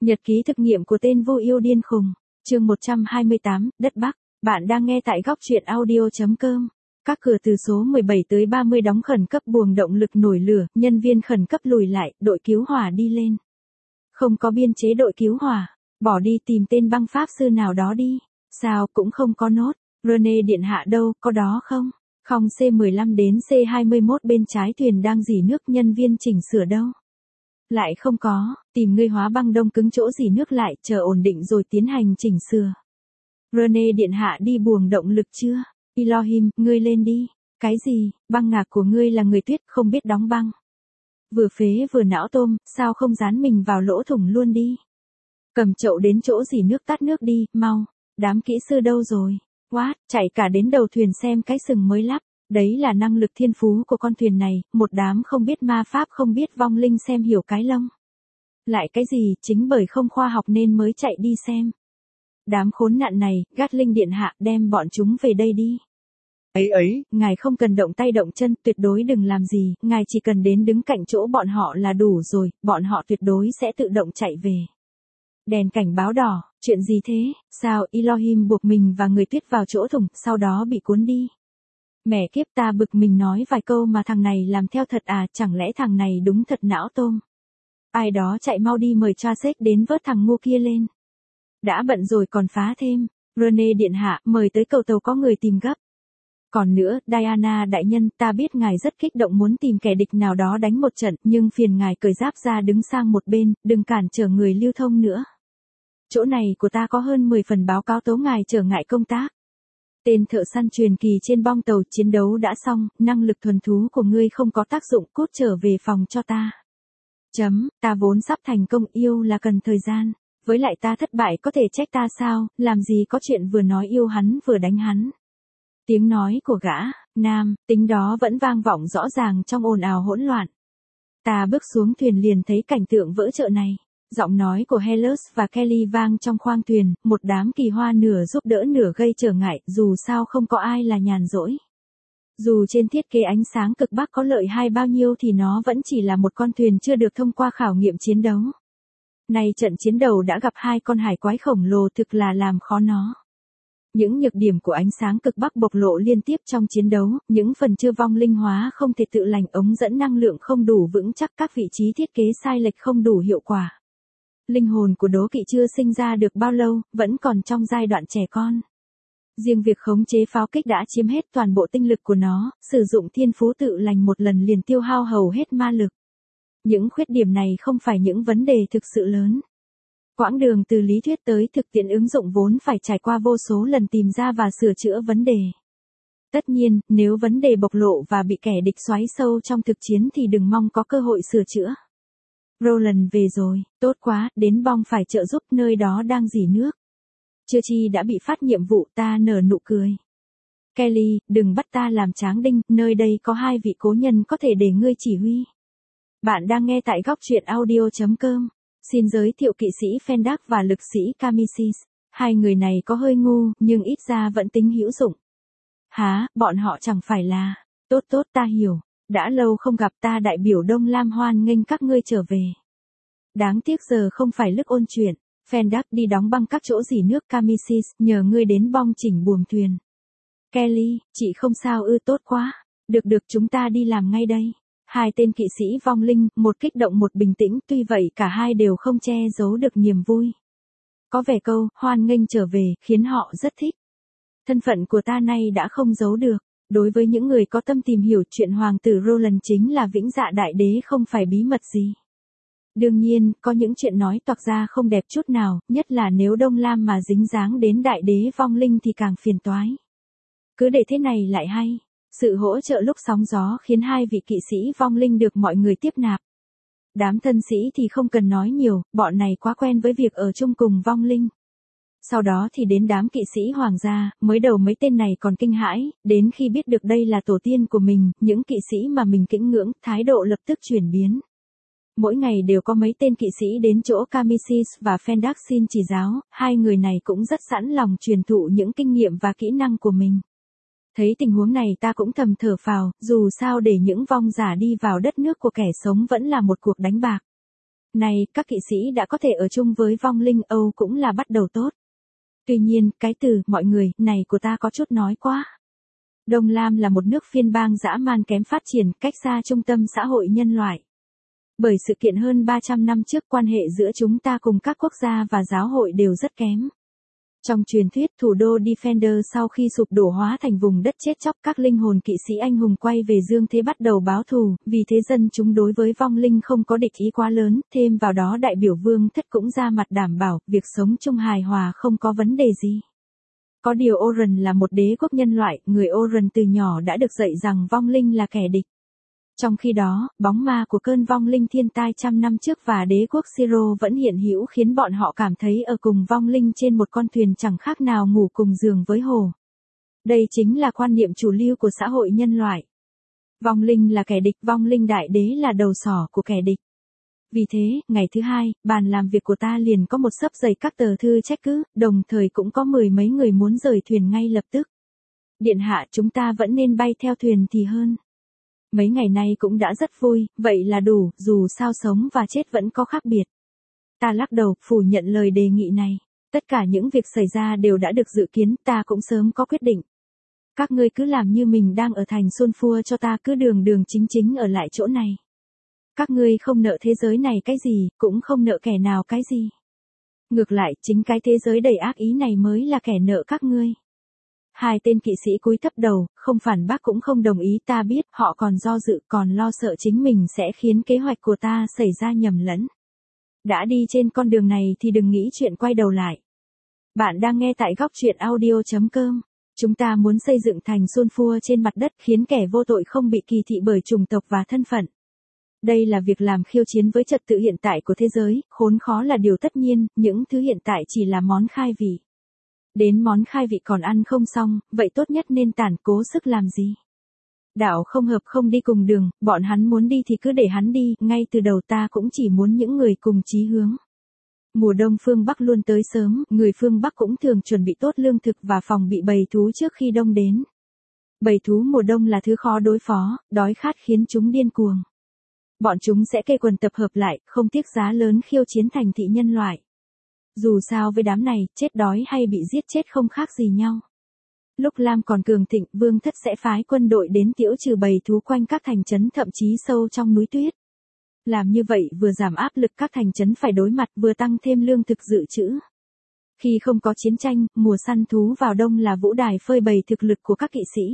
Nhật ký thực nghiệm của tên vô yêu điên khùng. Chương 128, Đất Bắc. Bạn đang nghe tại góc truyện audio.com. Các cửa từ số 17 tới 30 đóng khẩn cấp, buồng động lực nổi lửa, nhân viên khẩn cấp lùi lại, đội cứu hỏa đi lên. Không có biên chế đội cứu hỏa, bỏ đi tìm tên băng pháp sư nào đó đi. Sao cũng không có nốt. Rene điện hạ đâu, có đó không? Không, C15 đến C21 bên trái thuyền đang rỉ nước, nhân viên chỉnh sửa đâu? Lại không có, tìm ngươi hóa băng đông cứng chỗ rỉ nước lại, chờ ổn định rồi tiến hành chỉnh sửa. Rene điện hạ đi buồng động lực chưa? Elohim, ngươi lên đi. Cái gì, băng ngạc của ngươi là người tuyết không biết đóng băng. Vừa phế vừa não tôm, sao không dán mình vào lỗ thủng luôn đi. Cầm chậu đến chỗ rỉ nước tắt nước đi, mau. Đám kỹ sư đâu rồi? What, chạy cả đến đầu thuyền xem cái sừng mới lắp. Đấy là năng lực thiên phú của con thuyền này, một đám không biết ma pháp không biết vong linh xem hiểu cái lông. Lại cái gì, chính bởi không khoa học nên mới chạy đi xem. Đám khốn nạn này, Gatling điện hạ, đem bọn chúng về đây đi. Ấy, ngài không cần động tay động chân, tuyệt đối đừng làm gì, ngài chỉ cần đến đứng cạnh chỗ bọn họ là đủ rồi, bọn họ tuyệt đối sẽ tự động chạy về. Đèn cảnh báo đỏ, chuyện gì thế, sao Elohim buộc mình và người tuyết vào chỗ thủng, sau đó bị cuốn đi. Mẹ kiếp, ta bực mình nói vài câu mà thằng này làm theo thật à, chẳng lẽ thằng này đúng thật não tôm. Ai đó chạy mau đi mời Chasek đến vớt thằng ngu kia lên. Đã bận rồi còn phá thêm. Rene điện hạ, mời tới cầu tàu có người tìm gấp. Còn nữa, Diana đại nhân, ta biết ngài rất kích động muốn tìm kẻ địch nào đó đánh một trận, nhưng phiền ngài cởi giáp ra đứng sang một bên, đừng cản trở người lưu thông nữa. Chỗ này của ta có hơn 10 phần báo cáo tố ngài trở ngại công tác. Tên thợ săn truyền kỳ trên bong tàu, chiến đấu đã xong, năng lực thuần thú của ngươi không có tác dụng, cút trở về phòng cho ta. Ta vốn sắp thành công, yêu là cần thời gian. Với lại ta thất bại có thể trách ta sao, làm gì có chuyện vừa nói yêu hắn vừa đánh hắn. Tiếng nói của gã, nam, tính đó vẫn vang vọng rõ ràng trong ồn ào hỗn loạn. Ta bước xuống thuyền liền thấy cảnh tượng vỡ chợ này. Giọng nói của Helios và Kelly vang trong khoang thuyền, một đám kỳ hoa nửa giúp đỡ nửa gây trở ngại, dù sao không có ai là nhàn rỗi. Dù trên thiết kế ánh sáng cực bắc có lợi hay bao nhiêu thì nó vẫn chỉ là một con thuyền chưa được thông qua khảo nghiệm chiến đấu. Nay trận chiến đầu đã gặp hai con hải quái khổng lồ, thực là làm khó nó. Những nhược điểm của ánh sáng cực bắc bộc lộ liên tiếp trong chiến đấu, những phần chưa vong linh hóa không thể tự lành, ống dẫn năng lượng không đủ vững chắc, các vị trí thiết kế sai lệch không đủ hiệu quả. Linh hồn của đố kỵ chưa sinh ra được bao lâu, vẫn còn trong giai đoạn trẻ con. Riêng việc khống chế pháo kích đã chiếm hết toàn bộ tinh lực của nó, sử dụng thiên phú tự lành một lần liền tiêu hao hầu hết ma lực. Những khuyết điểm này không phải những vấn đề thực sự lớn. Quãng đường từ lý thuyết tới thực tiễn ứng dụng vốn phải trải qua vô số lần tìm ra và sửa chữa vấn đề. Tất nhiên, nếu vấn đề bộc lộ và bị kẻ địch xoáy sâu trong thực chiến thì đừng mong có cơ hội sửa chữa. Roland về rồi, tốt quá, đến bong phải trợ giúp, nơi đó đang rỉ nước. Chưa chi đã bị phát nhiệm vụ, ta nở nụ cười. Kelly, đừng bắt ta làm tráng đinh, nơi đây có hai vị cố nhân có thể để ngươi chỉ huy. Bạn đang nghe tại góc truyện audio.com. Xin giới thiệu kỵ sĩ Fendak và lực sĩ Camisis. Hai người này có hơi ngu, nhưng ít ra vẫn tính hữu dụng. Hả, bọn họ chẳng phải là... Tốt, ta hiểu. Đã lâu không gặp, ta đại biểu Đông Lam hoan nghênh các ngươi trở về. Đáng tiếc giờ không phải lúc ôn chuyện. Fendak đi đóng băng các chỗ rỉ nước. Camisis, nhờ ngươi đến bong chỉnh buồm thuyền. Kelly, chị không sao ư, tốt quá. Được, chúng ta đi làm ngay đây. Hai tên kỵ sĩ vong linh, một kích động một bình tĩnh, tuy vậy cả hai đều không che giấu được niềm vui. Có vẻ câu, hoan nghênh trở về, khiến họ rất thích. Thân phận của ta nay đã không giấu được. Đối với những người có tâm tìm hiểu, chuyện hoàng tử Roland chính là vĩnh dạ đại đế không phải bí mật gì. Đương nhiên, có những chuyện nói toạc ra không đẹp chút nào, nhất là nếu Đông Lam mà dính dáng đến đại đế vong linh thì càng phiền toái. Cứ để thế này lại hay. Sự hỗ trợ lúc sóng gió khiến hai vị kỵ sĩ vong linh được mọi người tiếp nạp. Đám thân sĩ thì không cần nói nhiều, bọn này quá quen với việc ở chung cùng vong linh. Sau đó thì đến đám kỵ sĩ hoàng gia, mới đầu mấy tên này còn kinh hãi, đến khi biết được đây là tổ tiên của mình, những kỵ sĩ mà mình kính ngưỡng, thái độ lập tức chuyển biến. Mỗi ngày đều có mấy tên kỵ sĩ đến chỗ Camisis và Fendak xin chỉ giáo, hai người này cũng rất sẵn lòng truyền thụ những kinh nghiệm và kỹ năng của mình. Thấy tình huống này ta cũng thầm thở phào, dù sao để những vong giả đi vào đất nước của kẻ sống vẫn là một cuộc đánh bạc. Này, các kỵ sĩ đã có thể ở chung với vong linh Âu cũng là bắt đầu tốt. Tuy nhiên, cái từ, mọi người, này của ta có chút nói quá. Đông Lam là một nước phiên bang dã man kém phát triển, cách xa trung tâm xã hội nhân loại. Bởi sự kiện hơn 300 năm trước quan hệ giữa chúng ta cùng các quốc gia và giáo hội đều rất kém. Trong truyền thuyết thủ đô Defender sau khi sụp đổ hóa thành vùng đất chết chóc, các linh hồn kỵ sĩ anh hùng quay về dương thế bắt đầu báo thù, vì thế dân chúng đối với vong linh không có địch ý quá lớn, thêm vào đó đại biểu Vương Thất cũng ra mặt đảm bảo, việc sống chung hài hòa không có vấn đề gì. Có điều Oran là một đế quốc nhân loại, người Oran từ nhỏ đã được dạy rằng vong linh là kẻ địch. Trong khi đó, bóng ma của cơn vong linh thiên tai trăm năm trước và đế quốc Siro vẫn hiện hữu khiến bọn họ cảm thấy ở cùng vong linh trên một con thuyền chẳng khác nào ngủ cùng giường với hồ. Đây chính là quan niệm chủ lưu của xã hội nhân loại. Vong linh là kẻ địch, vong linh đại đế là đầu sỏ của kẻ địch. Vì thế, ngày thứ hai, bàn làm việc của ta liền có một xấp dày các tờ thư trách cứ, đồng thời cũng có 10 mấy người muốn rời thuyền ngay lập tức. Điện hạ, chúng ta vẫn nên bay theo thuyền thì hơn. Mấy ngày nay cũng đã rất vui, vậy là đủ, dù sao sống và chết vẫn có khác biệt. Ta lắc đầu, phủ nhận lời đề nghị này. Tất cả những việc xảy ra đều đã được dự kiến, ta cũng sớm có quyết định. Các ngươi cứ làm như mình đang ở thành Sulfur cho ta, cứ đường đường chính chính ở lại chỗ này. Các ngươi không nợ thế giới này cái gì, cũng không nợ kẻ nào cái gì. Ngược lại, chính cái thế giới đầy ác ý này mới là kẻ nợ các ngươi. Hai tên kỵ sĩ cúi thấp đầu, không phản bác cũng không đồng ý, ta biết, họ còn do dự, còn lo sợ chính mình sẽ khiến kế hoạch của ta xảy ra nhầm lẫn. Đã đi trên con đường này thì đừng nghĩ chuyện quay đầu lại. Bạn đang nghe tại góc truyện audio.com. Chúng ta muốn xây dựng thành Sulfur trên mặt đất khiến kẻ vô tội không bị kỳ thị bởi chủng tộc và thân phận. Đây là việc làm khiêu chiến với trật tự hiện tại của thế giới, khốn khó là điều tất nhiên, những thứ hiện tại chỉ là món khai vị. Đến món khai vị còn ăn không xong, vậy tốt nhất nên tản cố sức làm gì? Đạo không hợp không đi cùng đường, bọn hắn muốn đi thì cứ để hắn đi, ngay từ đầu ta cũng chỉ muốn những người cùng chí hướng. Mùa đông phương Bắc luôn tới sớm, người phương Bắc cũng thường chuẩn bị tốt lương thực và phòng bị bầy thú trước khi đông đến. Bầy thú mùa đông là thứ khó đối phó, đói khát khiến chúng điên cuồng. Bọn chúng sẽ kê quần tập hợp lại, không tiếc giá lớn khiêu chiến thành thị nhân loại. Dù sao với đám này, chết đói hay bị giết chết không khác gì nhau. Lúc Lam còn cường thịnh, Vương Thất sẽ phái quân đội đến tiễu trừ bầy thú quanh các thành trấn thậm chí sâu trong núi tuyết. Làm như vậy vừa giảm áp lực các thành trấn phải đối mặt vừa tăng thêm lương thực dự trữ. Khi không có chiến tranh, mùa săn thú vào đông là vũ đài phơi bày thực lực của các kỵ sĩ.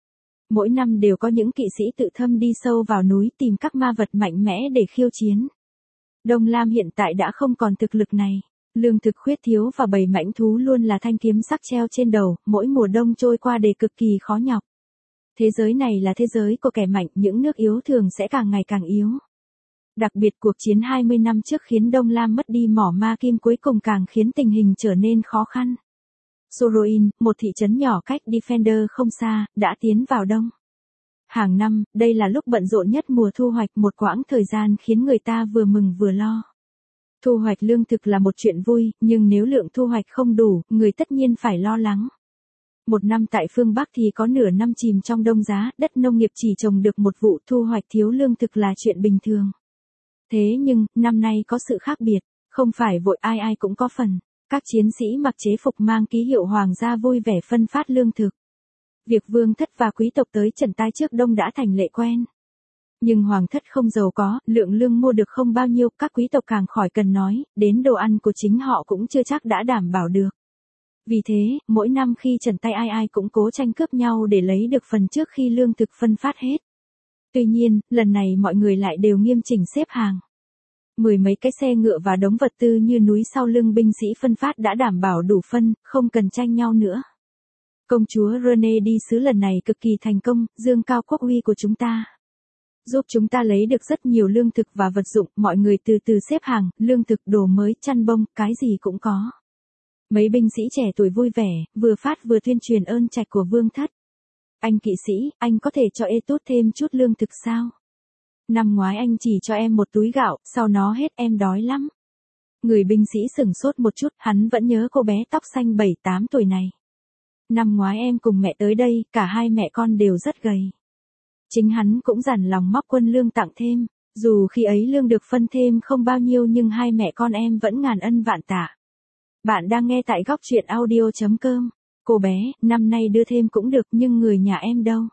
Mỗi năm đều có những kỵ sĩ tự thâm đi sâu vào núi tìm các ma vật mạnh mẽ để khiêu chiến. Đông Lam hiện tại đã không còn thực lực này. Lương thực khuyết thiếu và bầy mãnh thú luôn là thanh kiếm sắc treo trên đầu, mỗi mùa đông trôi qua đều cực kỳ khó nhọc. Thế giới này là thế giới của kẻ mạnh, những nước yếu thường sẽ càng ngày càng yếu. Đặc biệt cuộc chiến 20 năm trước khiến Đông Lam mất đi mỏ ma kim cuối cùng càng khiến tình hình trở nên khó khăn. Soroin, một thị trấn nhỏ cách Defender không xa, đã tiến vào đông. Hàng năm, đây là lúc bận rộn nhất mùa thu hoạch, một quãng thời gian khiến người ta vừa mừng vừa lo. Thu hoạch lương thực là một chuyện vui, nhưng nếu lượng thu hoạch không đủ, người tất nhiên phải lo lắng. Một năm tại phương Bắc thì có nửa năm chìm trong đông giá, đất nông nghiệp chỉ trồng được một vụ, thu hoạch thiếu lương thực là chuyện bình thường. Thế nhưng, năm nay có sự khác biệt, không phải vội ai ai cũng có phần. Các chiến sĩ mặc chế phục mang ký hiệu hoàng gia vui vẻ phân phát lương thực. Việc Vương Thất và quý tộc tới trần tai trước đông đã thành lệ quen. Nhưng Hoàng Thất không giàu có, lượng lương mua được không bao nhiêu, các quý tộc càng khỏi cần nói, đến đồ ăn của chính họ cũng chưa chắc đã đảm bảo được. Vì thế, mỗi năm khi trần tay ai ai cũng cố tranh cướp nhau để lấy được phần trước khi lương thực phân phát hết. Tuy nhiên, lần này mọi người lại đều nghiêm chỉnh xếp hàng. 10 mấy cái xe ngựa và đống vật tư như núi sau lưng binh sĩ phân phát đã đảm bảo đủ phân, không cần tranh nhau nữa. Công chúa Rene đi sứ lần này cực kỳ thành công, dương cao quốc uy của chúng ta. Giúp chúng ta lấy được rất nhiều lương thực và vật dụng, mọi người từ từ xếp hàng, lương thực, đồ mới, chăn bông, cái gì cũng có. Mấy binh sĩ trẻ tuổi vui vẻ, vừa phát vừa tuyên truyền ơn trạch của Vương Thất. Anh kỵ sĩ, anh có thể cho Etút thêm chút lương thực sao? Năm ngoái anh chỉ cho em một túi gạo, sau nó hết em đói lắm. Người binh sĩ sửng sốt một chút, hắn vẫn nhớ cô bé tóc xanh 7-8 tuổi này. Năm ngoái em cùng mẹ tới đây, cả hai mẹ con đều rất gầy. Chính hắn cũng dằn lòng móc quân lương tặng thêm. Dù khi ấy lương được phân thêm không bao nhiêu nhưng hai mẹ con em vẫn ngàn ân vạn tạ. Bạn đang nghe tại góc truyện audio.com. Cô bé, năm nay đưa thêm cũng được nhưng người nhà em đâu?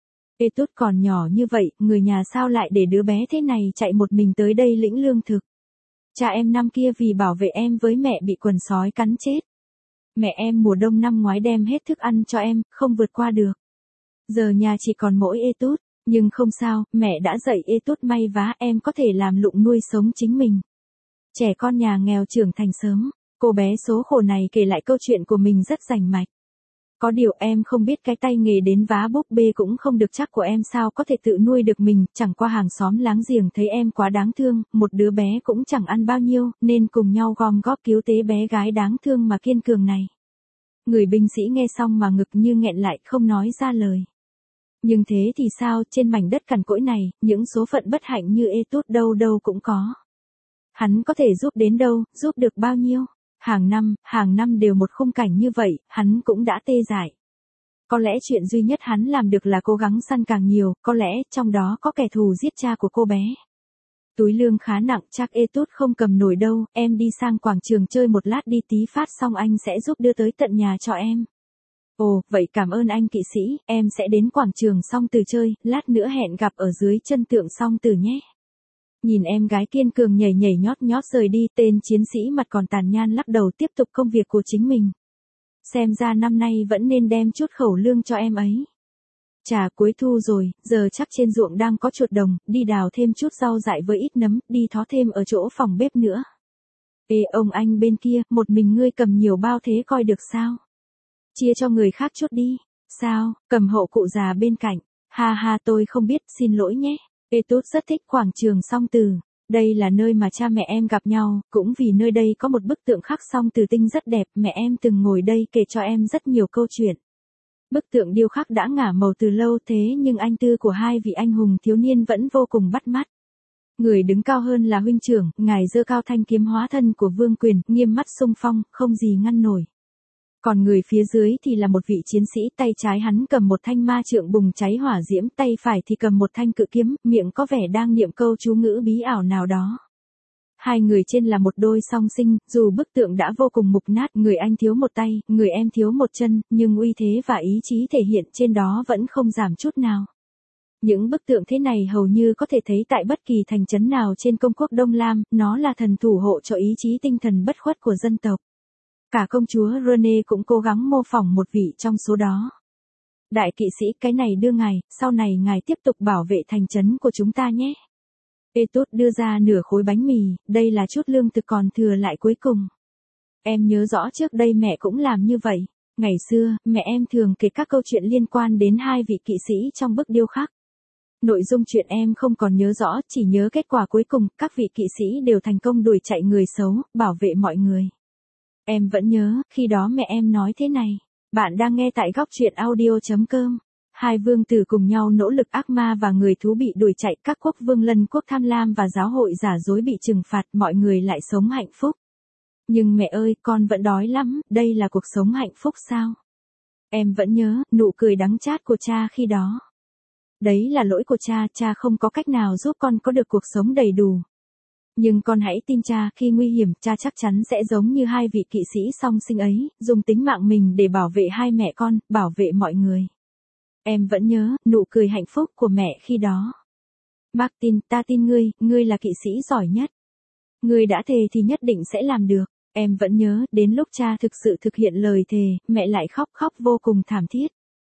Ê Tút còn nhỏ như vậy, người nhà sao lại để đứa bé thế này chạy một mình tới đây lĩnh lương thực? Cha em năm kia vì bảo vệ em với mẹ bị quần sói cắn chết. Mẹ em mùa đông năm ngoái đem hết thức ăn cho em, không vượt qua được. Giờ nhà chỉ còn mỗi Ê Tút, nhưng không sao, mẹ đã dạy Ê Tút may vá, em có thể làm lụng nuôi sống chính mình. Trẻ con nhà nghèo trưởng thành sớm, cô bé số khổ này kể lại câu chuyện của mình rất rành mạch. Có điều em không biết cái tay nghề đến vá búp bê cũng không được chắc của em sao có thể tự nuôi được mình, chẳng qua hàng xóm láng giềng thấy em quá đáng thương, một đứa bé cũng chẳng ăn bao nhiêu, nên cùng nhau gom góp cứu tế bé gái đáng thương mà kiên cường này. Người binh sĩ nghe xong mà ngực như nghẹn lại không nói ra lời. Nhưng thế thì sao, trên mảnh đất cằn cỗi này, những số phận bất hạnh như Ê Tút đâu đâu cũng có. Hắn có thể giúp đến đâu, giúp được bao nhiêu? Hàng năm đều một khung cảnh như vậy, hắn cũng đã tê dại. Có lẽ chuyện duy nhất hắn làm được là cố gắng săn càng nhiều, có lẽ trong đó có kẻ thù giết cha của cô bé. Túi lương khá nặng, chắc Ê Tút không cầm nổi đâu, em đi sang quảng trường chơi một lát đi, tí phát xong anh sẽ giúp đưa tới tận nhà cho em. Ồ, vậy cảm ơn anh kỵ sĩ, em sẽ đến quảng trường Song Từ chơi, lát nữa hẹn gặp ở dưới chân tượng Song Từ nhé. Nhìn em gái kiên cường nhảy nhảy nhót nhót rời đi, tên chiến sĩ mặt còn tàn nhan lắc đầu tiếp tục công việc của chính mình. Xem ra năm nay vẫn nên đem chút khẩu lương cho em ấy. Chà, cuối thu rồi, giờ chắc trên ruộng đang có chuột đồng, đi đào thêm chút rau dại với ít nấm, đi thó thêm ở chỗ phòng bếp nữa. Ê ông anh bên kia, một mình ngươi cầm nhiều bao thế coi được sao? Chia cho người khác chút đi. Sao, cầm hộ cụ già bên cạnh. Ha ha, tôi không biết, xin lỗi nhé. Ê Tút rất thích quảng trường Song Từ. Đây là nơi mà cha mẹ em gặp nhau, cũng vì nơi đây có một bức tượng khắc Song Từ tinh rất đẹp, mẹ em từng ngồi đây kể cho em rất nhiều câu chuyện. Bức tượng điêu khắc đã ngả màu từ lâu thế nhưng anh tư của hai vị anh hùng thiếu niên vẫn vô cùng bắt mắt. Người đứng cao hơn là huynh trưởng, ngài giơ cao thanh kiếm hóa thân của vương quyền, nghiêm mắt xung phong, không gì ngăn nổi. Còn người phía dưới thì là một vị chiến sĩ, tay trái hắn cầm một thanh ma trượng bùng cháy hỏa diễm, tay phải thì cầm một thanh cự kiếm, miệng có vẻ đang niệm câu chú ngữ bí ảo nào đó. Hai người trên là một đôi song sinh, dù bức tượng đã vô cùng mục nát, người anh thiếu một tay, người em thiếu một chân, nhưng uy thế và ý chí thể hiện trên đó vẫn không giảm chút nào. Những bức tượng thế này hầu như có thể thấy tại bất kỳ thành trấn nào trên công quốc Đông Lam, nó là thần thủ hộ cho ý chí tinh thần bất khuất của dân tộc. Cả công chúa Rene cũng cố gắng mô phỏng một vị trong số đó. Đại kỵ sĩ, cái này đưa ngài, sau này ngài tiếp tục bảo vệ thành trấn của chúng ta nhé. Ê Tút đưa ra nửa khối bánh mì, đây là chút lương thực còn thừa lại cuối cùng. Em nhớ rõ trước đây mẹ cũng làm như vậy. Ngày xưa, mẹ em thường kể các câu chuyện liên quan đến hai vị kỵ sĩ trong bức điêu khắc. Nội dung chuyện em không còn nhớ rõ, chỉ nhớ kết quả cuối cùng, các vị kỵ sĩ đều thành công đuổi chạy người xấu, bảo vệ mọi người. Em vẫn nhớ, khi đó mẹ em nói thế này. Bạn đang nghe tại góc truyện audio.com. Hai vương tử cùng nhau nỗ lực, ác ma và người thú bị đuổi chạy, các quốc vương lân quốc tham lam và giáo hội giả dối bị trừng phạt, mọi người lại sống hạnh phúc. Nhưng mẹ ơi, con vẫn đói lắm, đây là cuộc sống hạnh phúc sao? Em vẫn nhớ, nụ cười đắng chát của cha khi đó. Đấy là lỗi của cha, cha không có cách nào giúp con có được cuộc sống đầy đủ. Nhưng con hãy tin cha, khi nguy hiểm, cha chắc chắn sẽ giống như hai vị kỵ sĩ song sinh ấy, dùng tính mạng mình để bảo vệ hai mẹ con, bảo vệ mọi người. Em vẫn nhớ, nụ cười hạnh phúc của mẹ khi đó. Martin, ta tin ngươi là kỵ sĩ giỏi nhất. Ngươi đã thề thì nhất định sẽ làm được. Em vẫn nhớ, đến lúc cha thực sự thực hiện lời thề, mẹ lại khóc vô cùng thảm thiết.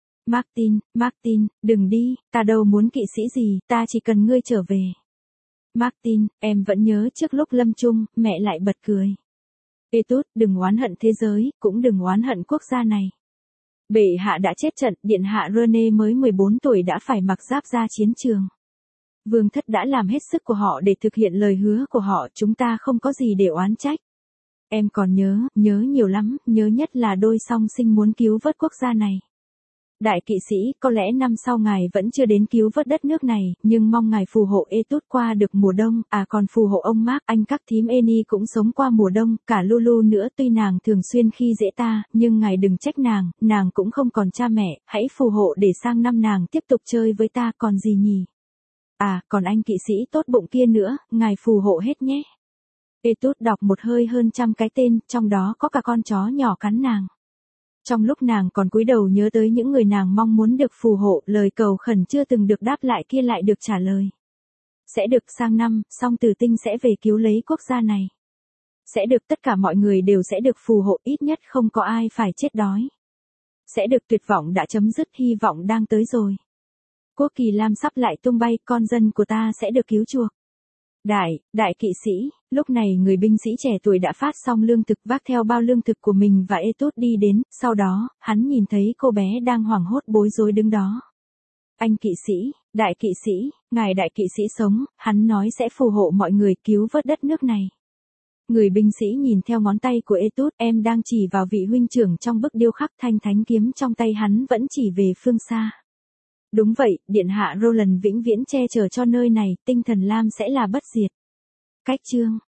Martin, đừng đi, ta đâu muốn kỵ sĩ gì, ta chỉ cần ngươi trở về. Martin, em vẫn nhớ trước lúc lâm chung, mẹ lại bật cười. Ê Tút, đừng oán hận thế giới, cũng đừng oán hận quốc gia này. Bệ hạ đã chết trận, điện hạ Rene mới 14 tuổi đã phải mặc giáp ra chiến trường. Vương thất đã làm hết sức của họ để thực hiện lời hứa của họ, chúng ta không có gì để oán trách. Em còn nhớ nhiều lắm, nhớ nhất là đôi song sinh muốn cứu vớt quốc gia này. Đại kỵ sĩ, có lẽ năm sau ngài vẫn chưa đến cứu vớt đất nước này, nhưng mong ngài phù hộ Ê Tút qua được mùa đông, còn phù hộ ông Mark, anh các thím Annie cũng sống qua mùa đông, cả Lulu nữa, tuy nàng thường xuyên khi dễ ta, nhưng ngài đừng trách nàng cũng không còn cha mẹ, hãy phù hộ để sang năm nàng tiếp tục chơi với ta, còn gì nhỉ? À, còn anh kỵ sĩ tốt bụng kia nữa, ngài phù hộ hết nhé. Etut đọc một hơi hơn trăm cái tên, trong đó có cả con chó nhỏ cắn nàng. Trong lúc nàng còn cúi đầu nhớ tới những người nàng mong muốn được phù hộ, lời cầu khẩn chưa từng được đáp lại kia lại được trả lời. Sẽ được sang năm, song tử tinh sẽ về cứu lấy quốc gia này. Sẽ được tất cả mọi người đều sẽ được phù hộ, ít nhất không có ai phải chết đói. Sẽ được tuyệt vọng đã chấm dứt, hy vọng đang tới rồi. Quốc kỳ lam sắp lại tung bay, con dân của ta sẽ được cứu chuộc. Đại kỵ sĩ, lúc này người binh sĩ trẻ tuổi đã phát xong lương thực, vác theo bao lương thực của mình và Etut đi đến, sau đó, hắn nhìn thấy cô bé đang hoảng hốt bối rối đứng đó. Anh kỵ sĩ, đại kỵ sĩ, ngài đại kỵ sĩ sống, hắn nói sẽ phù hộ mọi người cứu vớt đất nước này. Người binh sĩ nhìn theo ngón tay của Etut, em đang chỉ vào vị huynh trưởng trong bức điêu khắc, thanh thánh kiếm trong tay hắn vẫn chỉ về phương xa. Đúng vậy, điện hạ Roland vĩnh viễn che chở cho nơi này, tinh thần lam sẽ là bất diệt. Cách chương